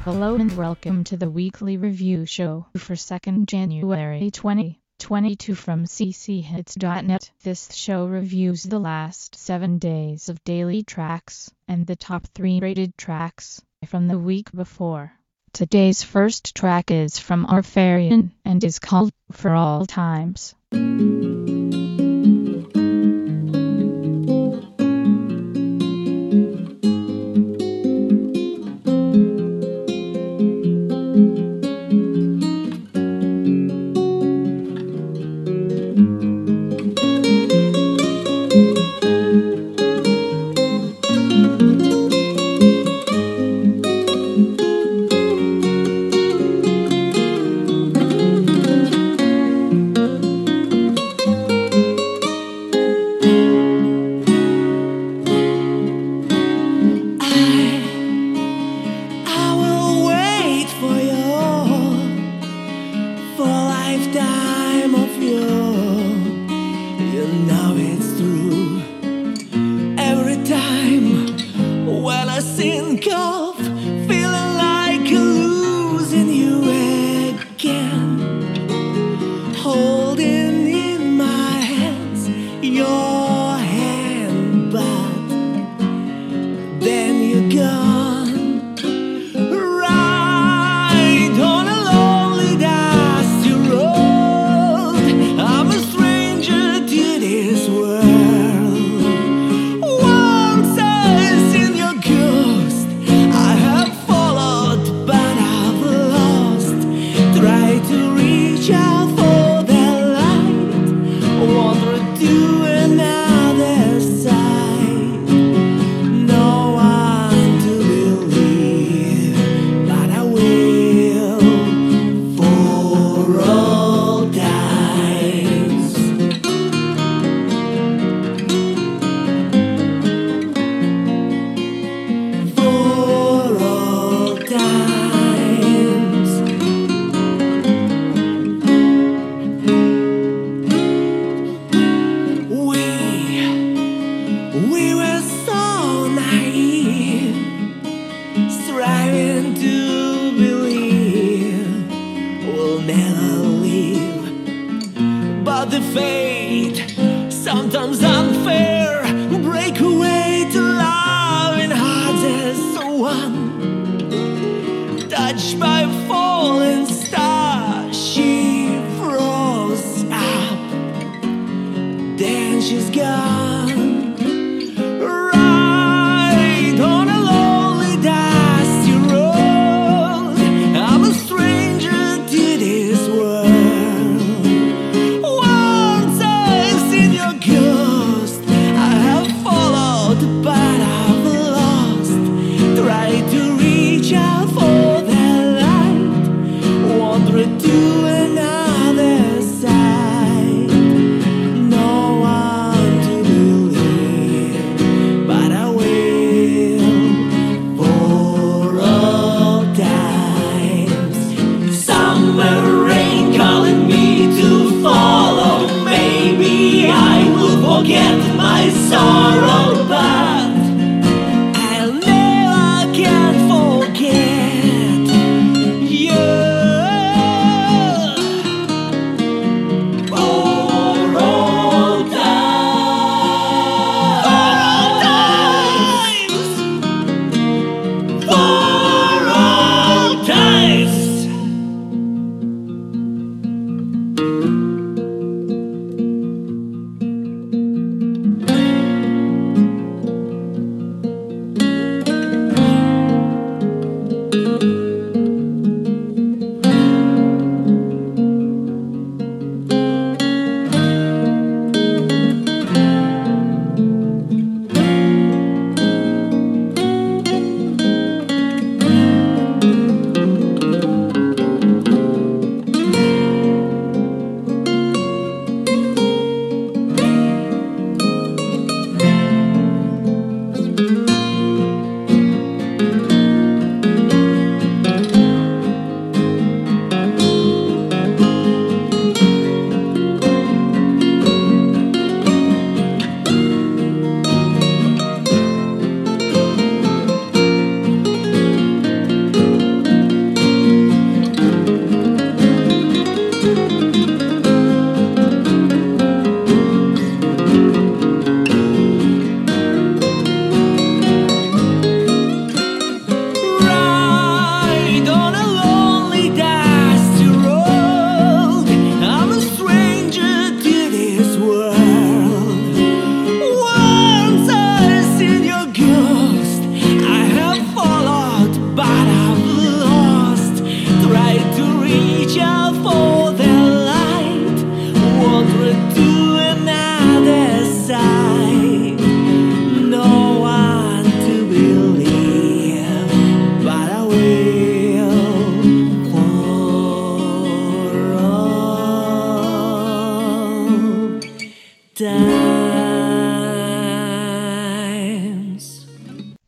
Hello and welcome to the weekly review show for 2nd January 2022 from cchits.net. This show reviews the last 7 days of daily tracks and the top 3 rated tracks from the week before. Today's first track is from Arfarian and is called For All Times. Sometimes unfair, break away to love in hearts as one. Touched by a falling star, she froze up. Then she's gone. Right on a lonely dusty road, I'm a stranger to this world. Forget my sorrow, but I'll never can forget you. For all times, for all times.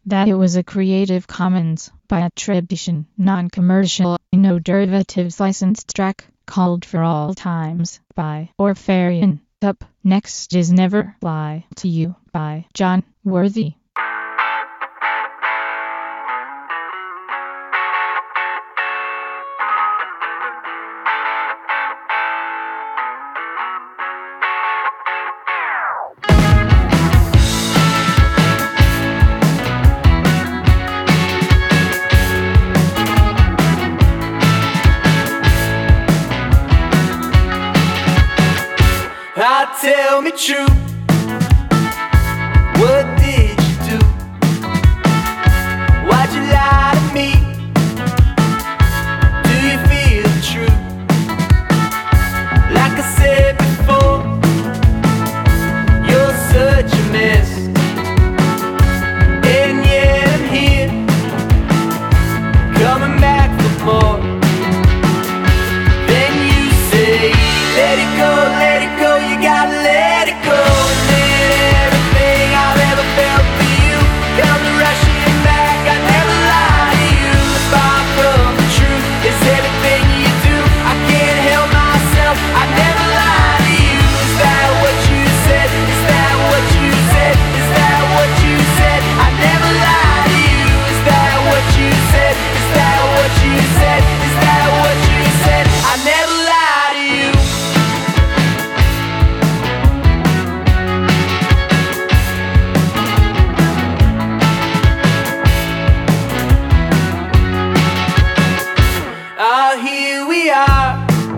that it was a Creative Commons by attribution, non-commercial, no derivatives licensed track called For All Times by Orphean. Up next is Never Lie to You by John Worthy. Tell me true, what did you do? Why'd you lie to me? Do you feel the truth? Like I said before, you're such a mess, and yet I'm here, coming back for more. Then you say, let it go, you gotta let it go. And then everything I've ever felt for you come rushing back. I never lie to you. Far from the truth is everything you do. I can't help myself, I never lie to you. Is that what you said? Is that what you said? Is that what you said? I never lie to you. Is that what you said? Is that what you said? Is that what you said? I never lie to you. Here we are,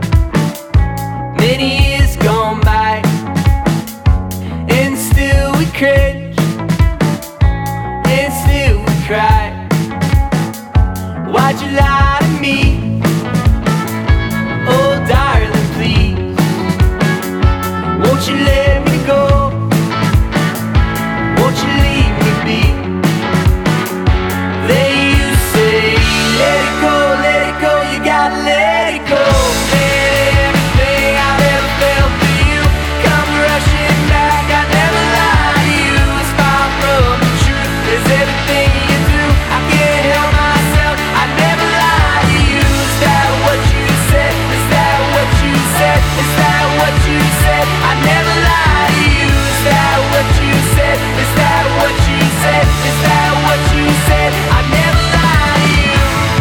many years gone by, and still we cringe, and still we cry. Why'd you lie to me? Oh darling, please, won't you let me go? Won't you leave me be? Then you say, let it go, you gotta let it go. And everything I've ever felt for you come rushing back. I never lie to you. It's far from the truth. It's everything you do. I can't help myself. I never lie to you. Is that what you said? Is that what you said? Is that what you said? I never lie to you. Is that what you said? Is that what you said? Is that what you said? I never lie to you.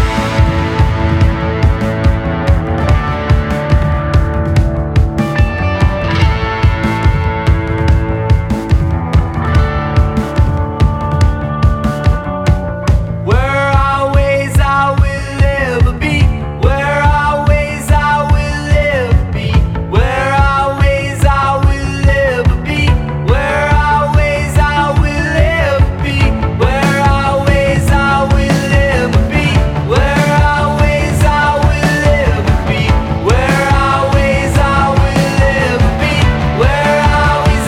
Where always I will ever be. Where always I will ever be. Where always I will ever be. Where always I will ever be. Where always I will ever be. Where always I will ever be. Where always I will ever be. Where always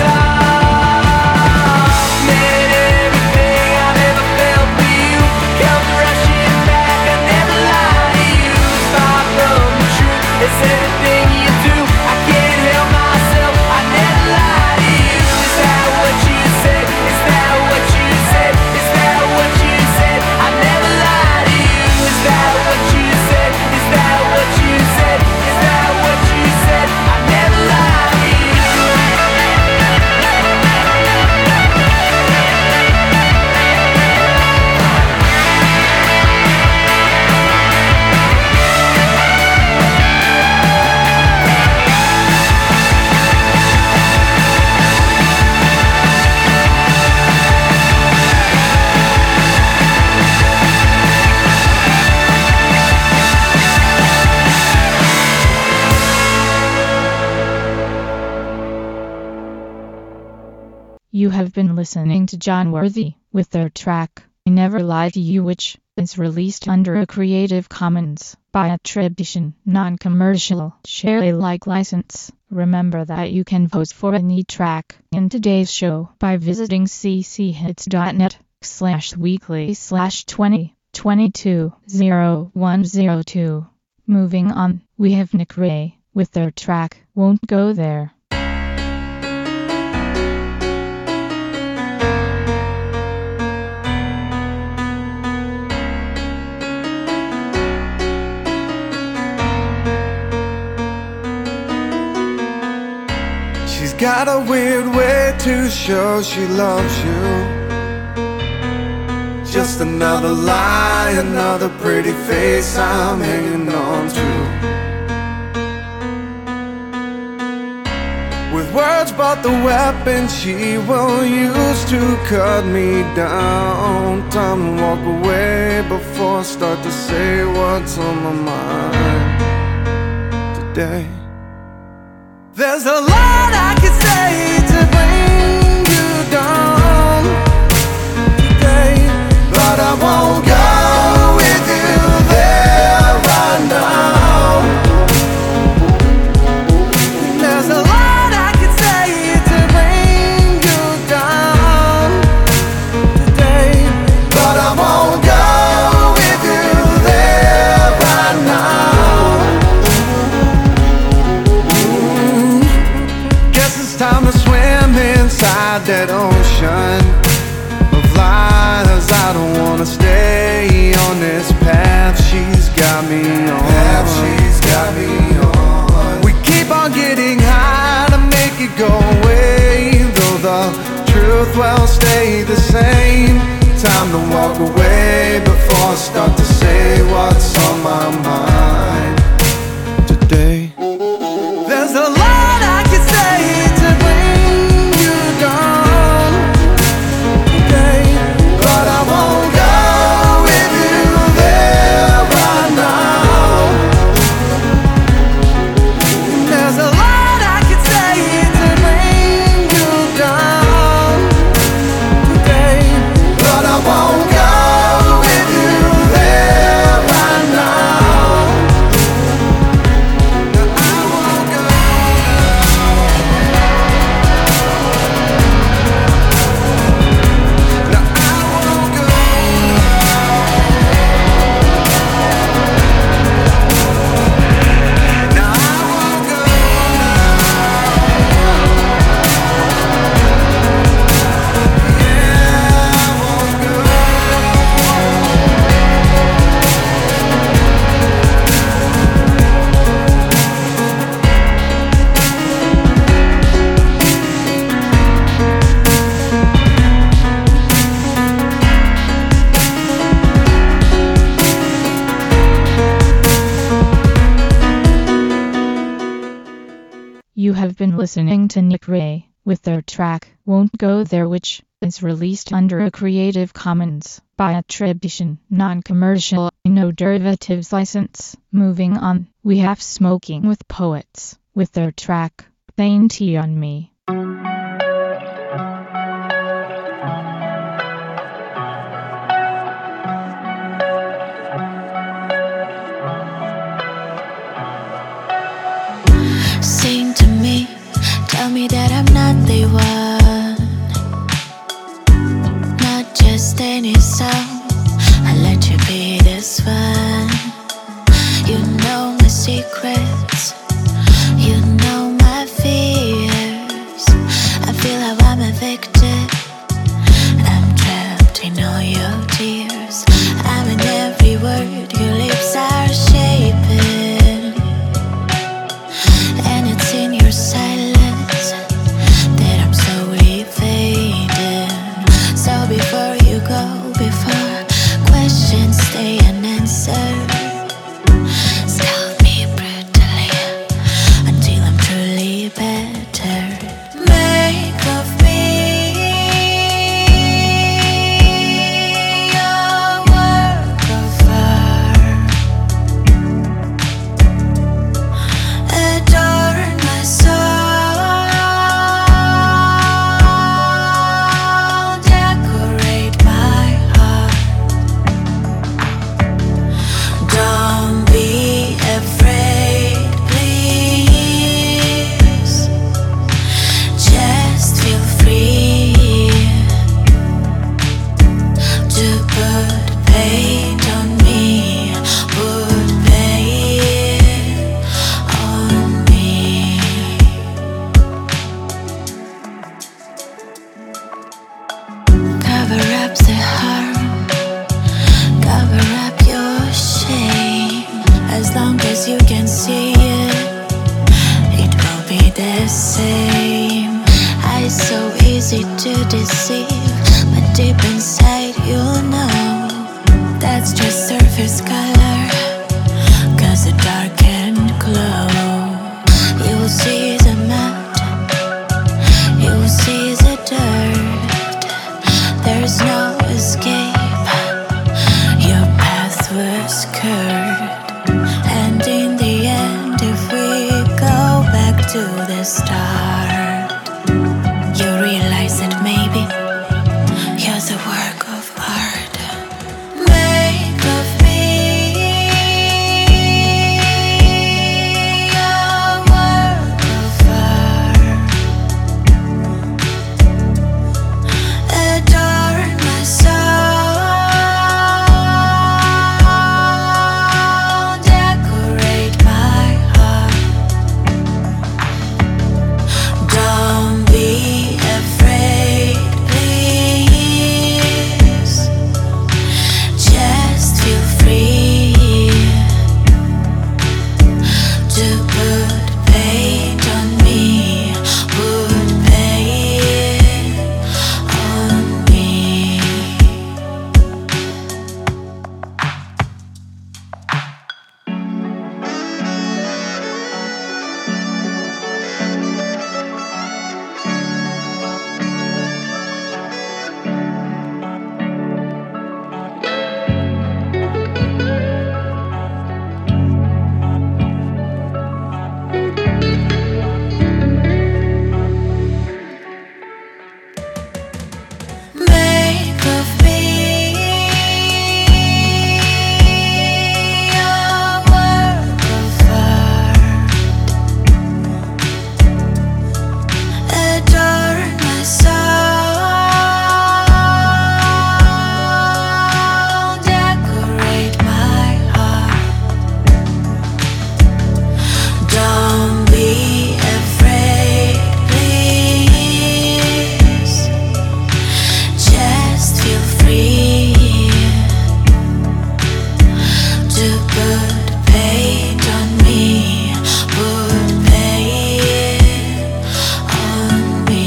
man, everything I've ever felt for you comes rushing back. I never lie to you. It's far from the truth. It's everything you do. I can't help myself. I never lie to you. Is that what you said? Is that what you said? Is that what you said? I never lie to you. Is that what you said? Is that what you said? Is that what you said? I never lie to you. You have been listening to John Worthy with their track I Never Lie to You, which is released under a Creative Commons by attribution, non-commercial, share Alike license. Remember that you can vote for any track in today's show by visiting cchits.net/weekly/2022-0102. Moving on, we have Nick Ray with their track Won't Go There. got a weird way to show she loves you. Just another lie, another pretty face I'm hanging on to. With words but the weapon she will use to cut me down. Time to walk away before I start to say what's on my mind today. There's a lot I could say to bring you down today, but I won't go with you there right now. There's a lot I could say to bring you down today, but I won't go with you there right now. Guess it's time to swim inside that ocean of lies. I don't wanna stay on this path she's got me on. We keep on getting high to make it go away, though the truth will stay the same. Time to walk away before I start to say what's on my mind today. There's a lot I could say to bring you down today, but I won't go with you there right now. There's a lot I could say to bring you down today, but I won't go with you there right now. No, I won't go. No, I won't go. No, I won't go. Yeah, I won't go. You have been listening to Nick Ray with their track Won't Go There, which is released under a Creative Commons by attribution, non-commercial, no derivatives license. Moving on, we have Smoking with Poets with their track Plain Tea on Me. Sing to me, tell me that I'm not the one, not just any song. I let you be this one. You know my secrets, you know my fears. easy to deceive, but deep inside you know that's just surface color. Cause the dark can glow. You see the mud, you see the dirt. There's no escape, your path was curved. And in the end, if we go back to the start, you realize that maybe you're the work of art. Make of me a work of art. Adorn my soul, decorate my heart. Don't be afraid, please. Just feel free to put paint on me, put paint on me. Make of me a work of art. Adorn my soul, decorate my heart. Don't be afraid, please. Just feel free to put paint on me, put paint on me.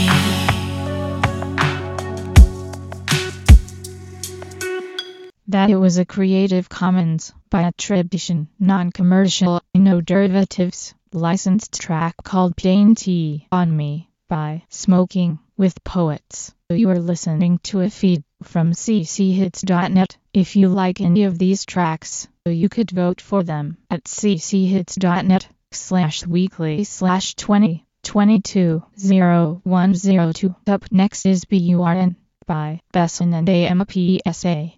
That it was a Creative Commons by attribution, non-commercial, no derivatives, licensed track called Paint on Me by Smoking with Poets. You are listening to a feed from cchits.net. If you like any of these tracks, you could vote for them at cchits.net/weekly/2022-0102. Up next is BURN by Besson and AMPSA.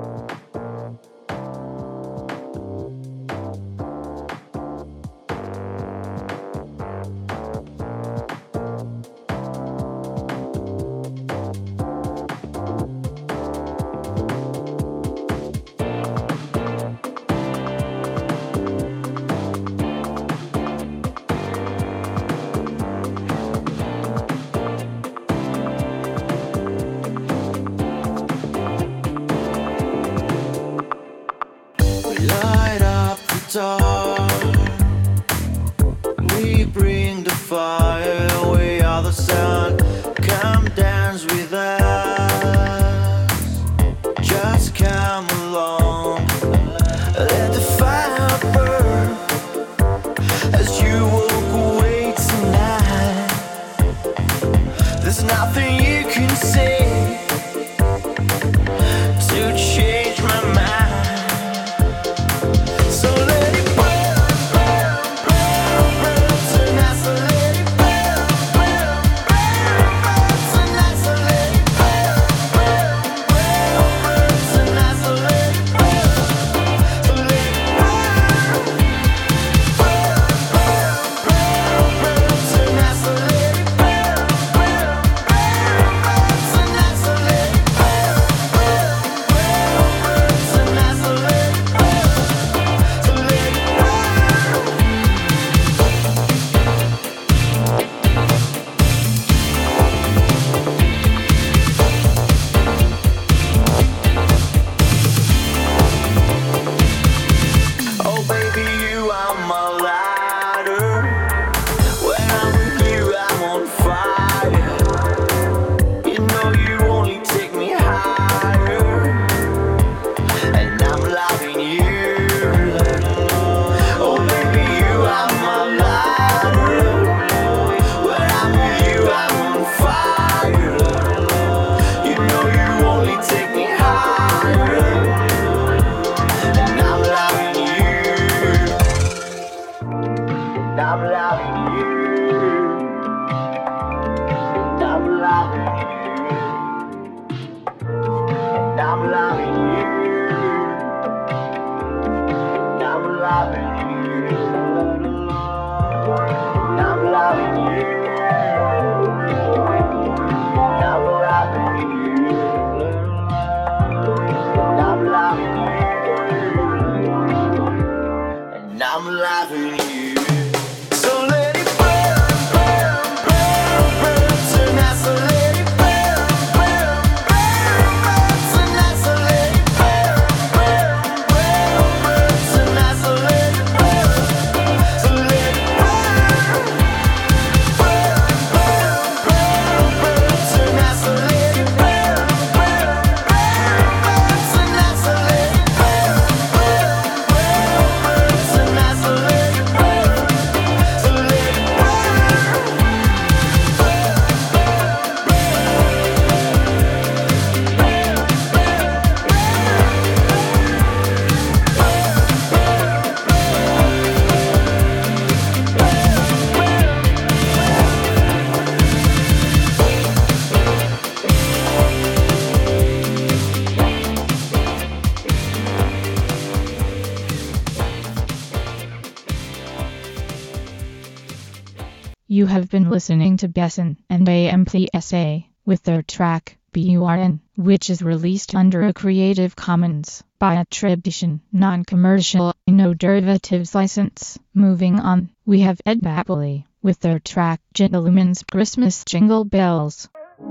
Light up the dark. We bring the fire. We are the sun. Come dance with us. Just come along. Let the fire burn as you walk away tonight. There's nothing you can say to change my mind. So let it burn, burn, burn, burn tonight. So let it burn, burn, burn, burn tonight. So let it burn, burn, burn, burn tonight. So let it burn, so let it burn, burn, burn, burn, burn tonight. So let it burn, burn, burn, burn tonight. So let You have been listening to Besson and AMPSA with their track BURN, which is released under a Creative Commons by attribution, non-commercial, no derivatives license. Moving on, we have Ed Bapley with their track Gentleman's Christmas Jingle Bells.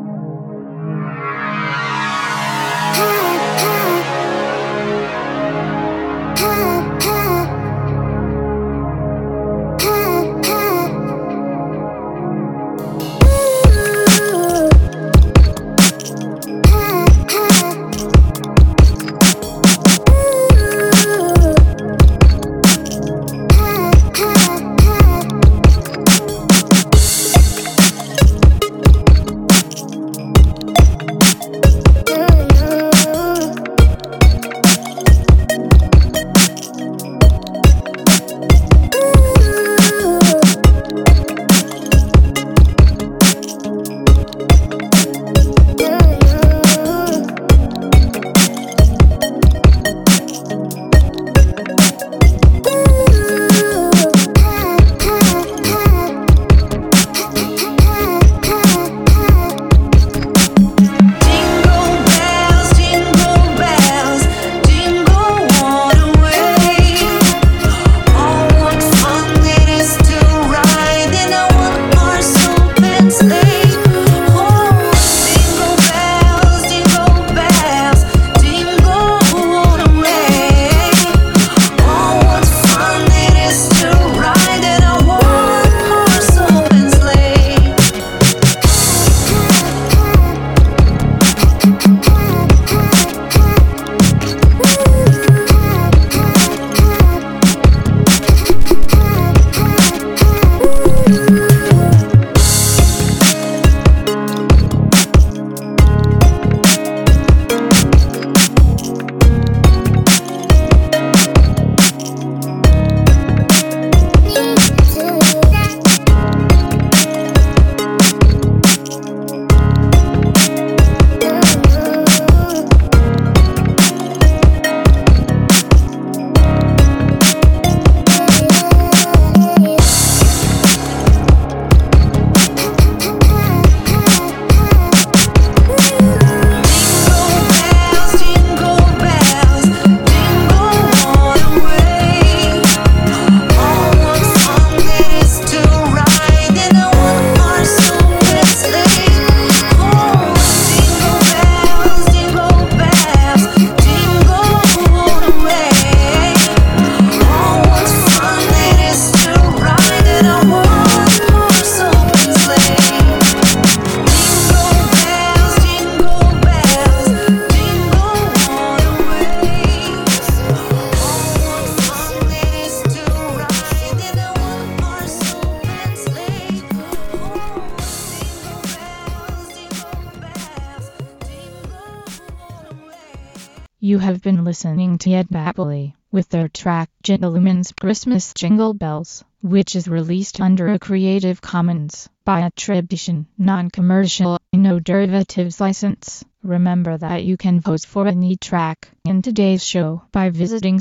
You have been listening to Ed Bapley with their track Gentleman's Christmas Jingle Bells, which is released under a Creative Commons by attribution, non-commercial, no derivatives license. Remember that you can vote for any track in today's show by visiting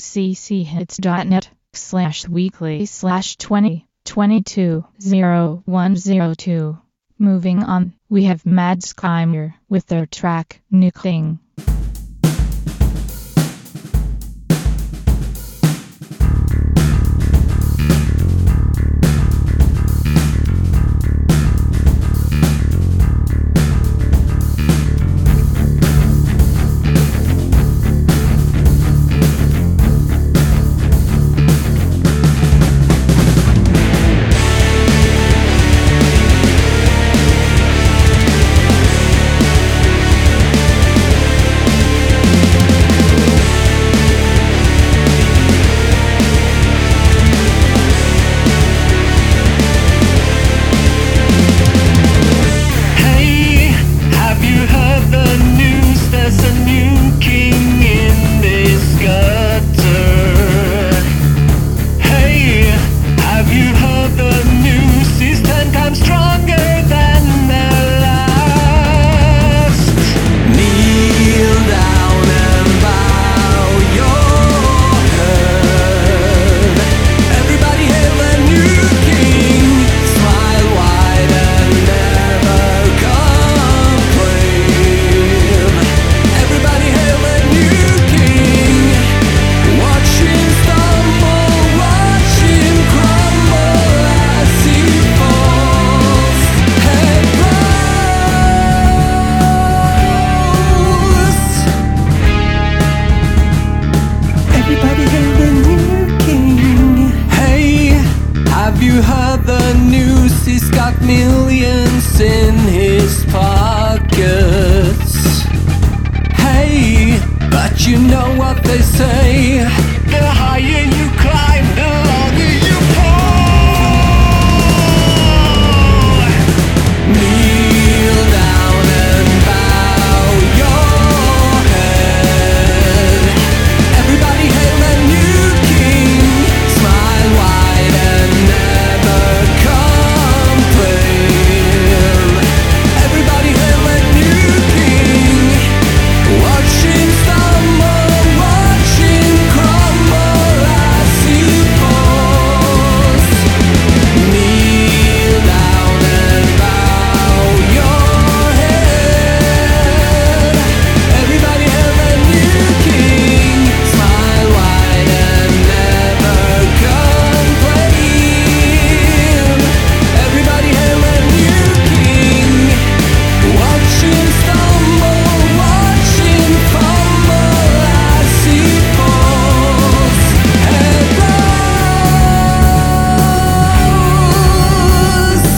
cchits.net/weekly/2022-0102. Moving on, we have Mad Skymer with their track New Thing. millions in his pockets. Hey, but you know what they say, the higher you climb, the longer you fall. Kneel down and bow your head. Everybody hail the new king. Smile wide and never complain. Everybody hail the new king. Watch him stumble, watch him crumble as he falls. Kneel down and bow your head. Everybody hail the new king. Smile wide and never complain. Everybody hail the new king. Watch him stumble, watch him fumble as he falls and rose.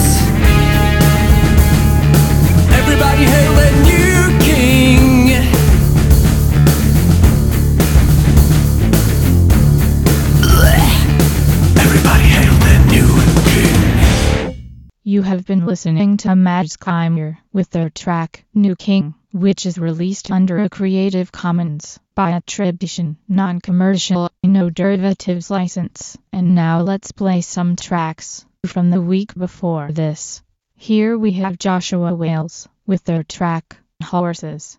Everybody hail the new king. Everybody hail the new king. You have been listening to Mads Climber with their track, New King, which is released under a Creative Commons by attribution, non-commercial, no derivatives license. And now let's play some tracks from the week before this. Here we have Joshua Wales with their track, Horses.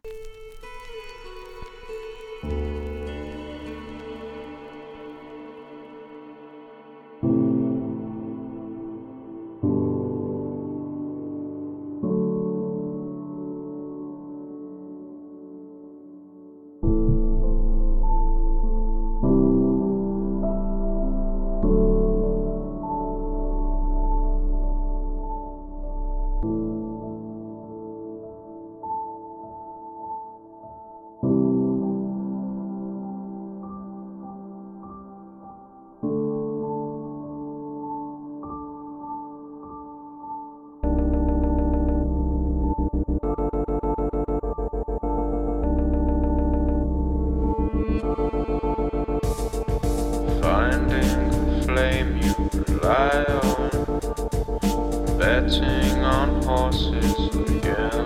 Finding the flame you rely on, betting on horses again.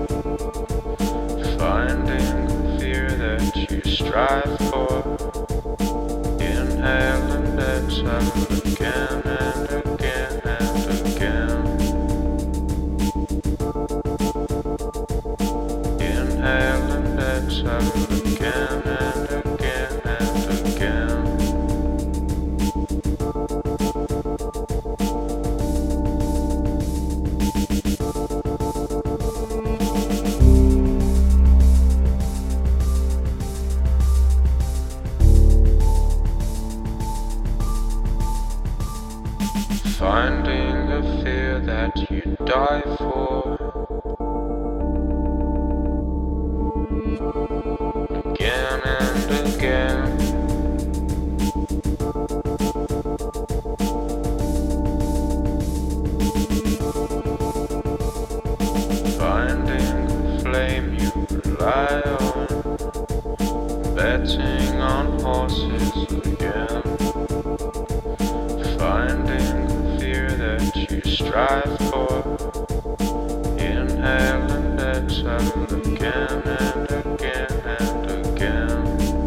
Finding the fear that you strive for, inhale and exhale again and again and again. Inhale and exhale again and again and again. Finding a fear that you die for, again and again. Finding the flame you rely on, betting on horses again. Finding the fear that you strive for, inhale and exhale again and again and again.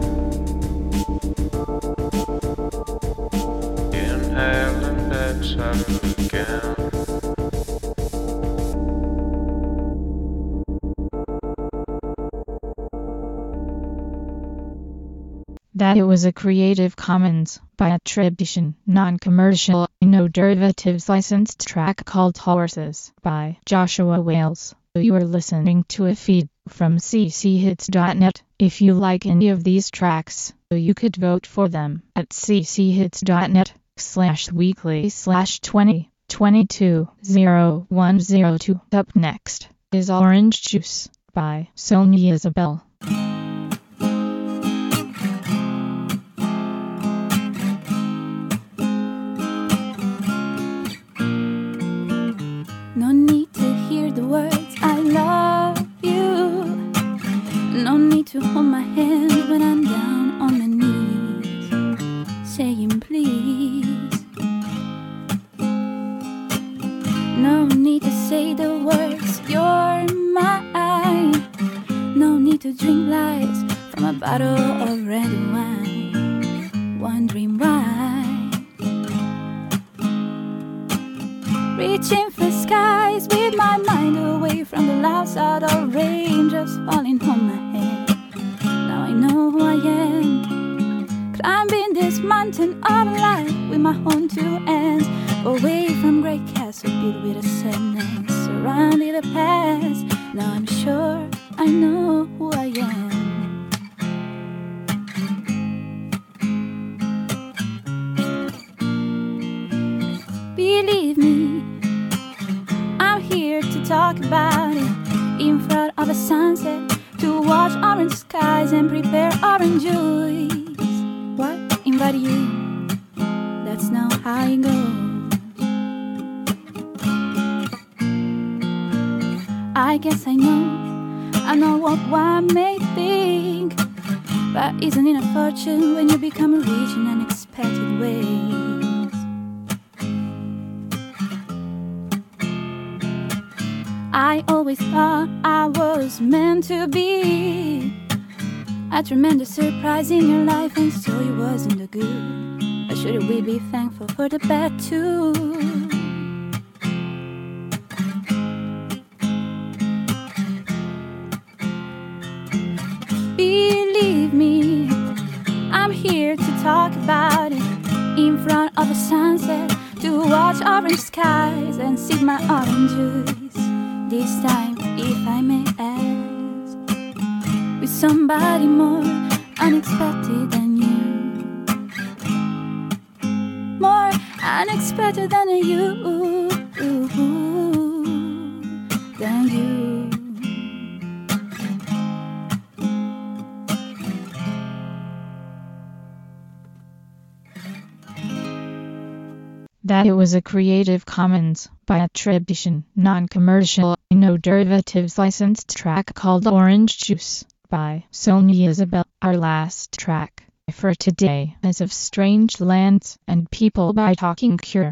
Inhale and exhale again. That it was a Creative Commons by attribution, non-commercial, no derivatives licensed track called Horses by Joshua Wales. You are listening to a feed from cchits.net. If you like any of these tracks, you could vote for them at cchits.net/weekly/2022-0102. Up next is Orange Juice by Sonia Isabel. to hold my hand when I'm down on my knees, saying please. No need to say the words, you're mine. No need to drink lies from a bottle of red wine, wondering why. Reaching for skies with my mind away from the loud sound of rain just falling on my head. Now I know who I am, climbing this mountain of life with my own two hands, away from great castle built with a sadness surrounding the past. Now I'm sure I know who I am. Believe me, I'm here to talk about it, in front of a sunset, to watch orange skies and prepare orange juice. What? Invite you? That's not how it goes. I guess I know what one may think, but isn't it a fortune when you become rich in unexpected ways? I always thought I was meant to be a tremendous surprise in your life, and so it wasn't the good. But should we be thankful for the bad too? Believe me, I'm here to talk about it, in front of a sunset, to watch orange skies and sip my orange juice. This time, if I may ask, with somebody more unexpected than you, more unexpected than you, than you. That it was a Creative Commons by attribution, non-commercial, no derivatives licensed track called Orange Juice by Sonia Isabel. Our last track for today is of Strange Lands and People by Talking Cure.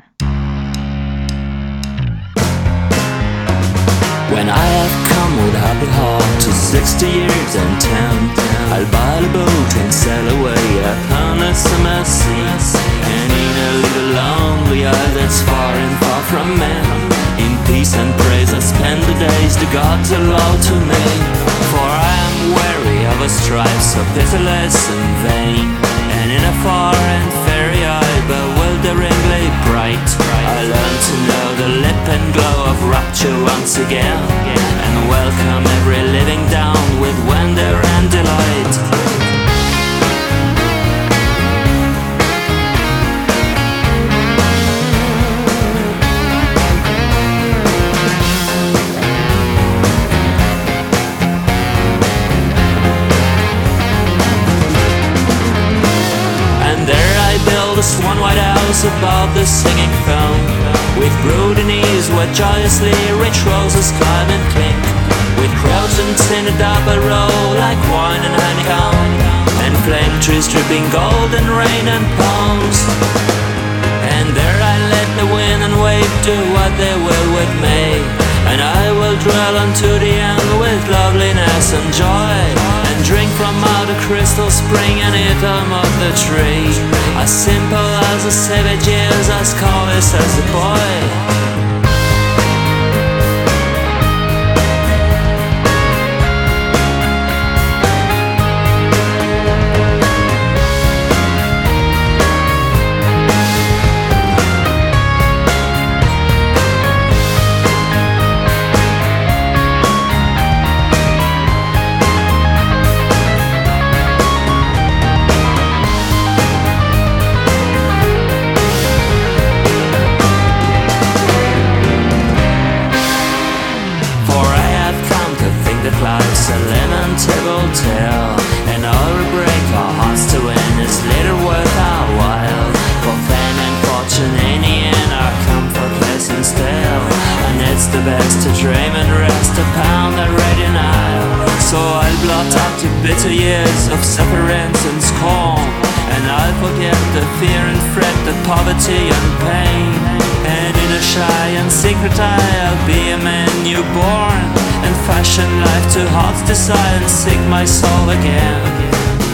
When I have come with a happy heart to 60 years and 10, I'll buy a boat and sail away upon a summer sea. And in a little lonely isle that's far and far from men, in peace and praise I spend the days the gods allow to me. For I am weary of a strife so pitiless and vain, and in a far and fairy isle bewilderingly bright, I learn to know the lip and glow of rapture once again, and welcome every living down with wonder and delight. This one white house above the singing foam, with brooding ease where joyously rich roses climb and clink, with crossings in a double row like wine and honeycomb, and flame trees dripping golden rain and palms. And there I let the wind and wave do what they will with me, and I will dwell unto the end with loveliness and joy, and drink from out a crystal spring and eat of the tree, as simple as a savage is, as callous as a boy. Life's a lamentable tale, and all we break our hearts to win is little worth our while. For fame and fortune in the end are comfortless and stale, and it's the best to dream and rest upon the radiant isle. So So I'll blot out the bitter years of sufferance and scorn, and I'll forget the fear and fret, the poverty and pain. And in a shy and secret eye I'll be a man newborn, and fashion life to heart's desire and seek my soul again.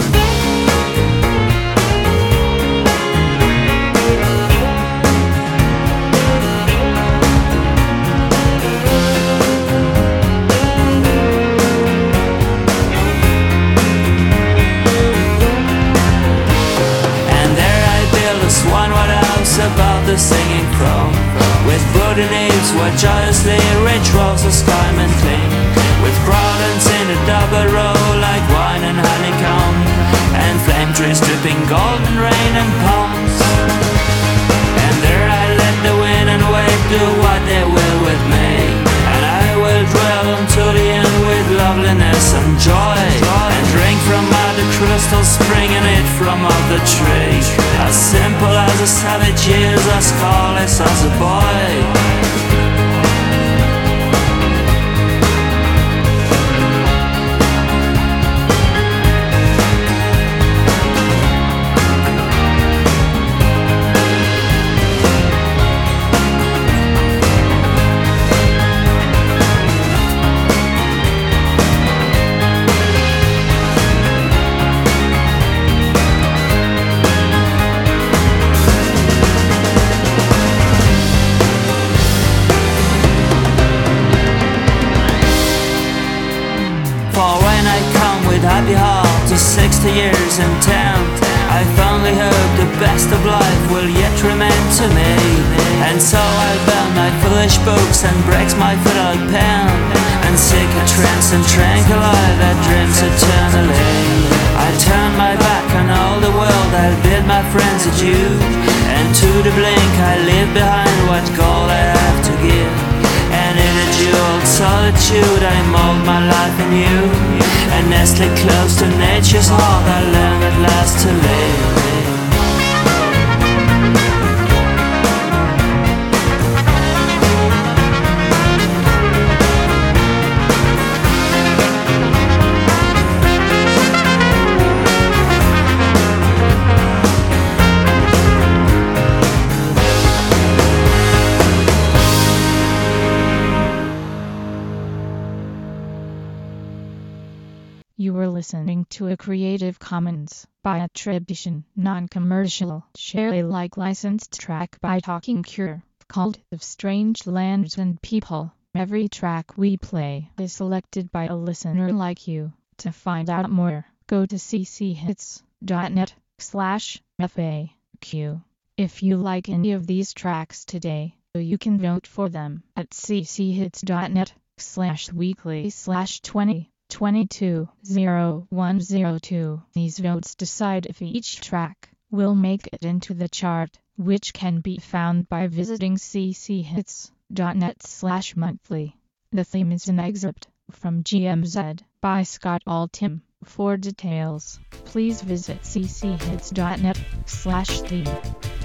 About the singing throne, with wooden eaves where joyously rich roses climb and cling, with gardens in a double row like wine and honeycomb, and flame trees dripping golden rain and palms. And there I let the wind and wave do what they will with me, and I will dwell unto the end with loveliness and joy, and drink from out the crystal spring and eat from out the tree, as simple as a savage is, as careless as a boy. Happy heart to 60 years in town, I fondly hope the best of life will yet remain to me. And so I burn my foolish books and breaks my fiddle pen, and seek a trance and tranquil eye that dreams eternally. I turn my back on all the world, I'll bid my friends adieu, and to the blink I leave behind what gold I have to give. And in a jeweled solitude I mold my life anew, and nestling close to nature's heart I learn at last to live. You were listening to a Creative Commons by attribution, non-commercial, share Alike licensed track by Talking Cure, called Of Strange Lands and People. Every track we play is selected by a listener like you. To find out more, go to cchits.net/FAQ. If you like any of these tracks today, you can vote for them at cchits.net/weekly/20. 220102. These votes decide if each track will make it into the chart, which can be found by visiting cchits.net/monthly. The theme is an excerpt from GMZ by Scott Altham. For details, please visit cchits.net/theme.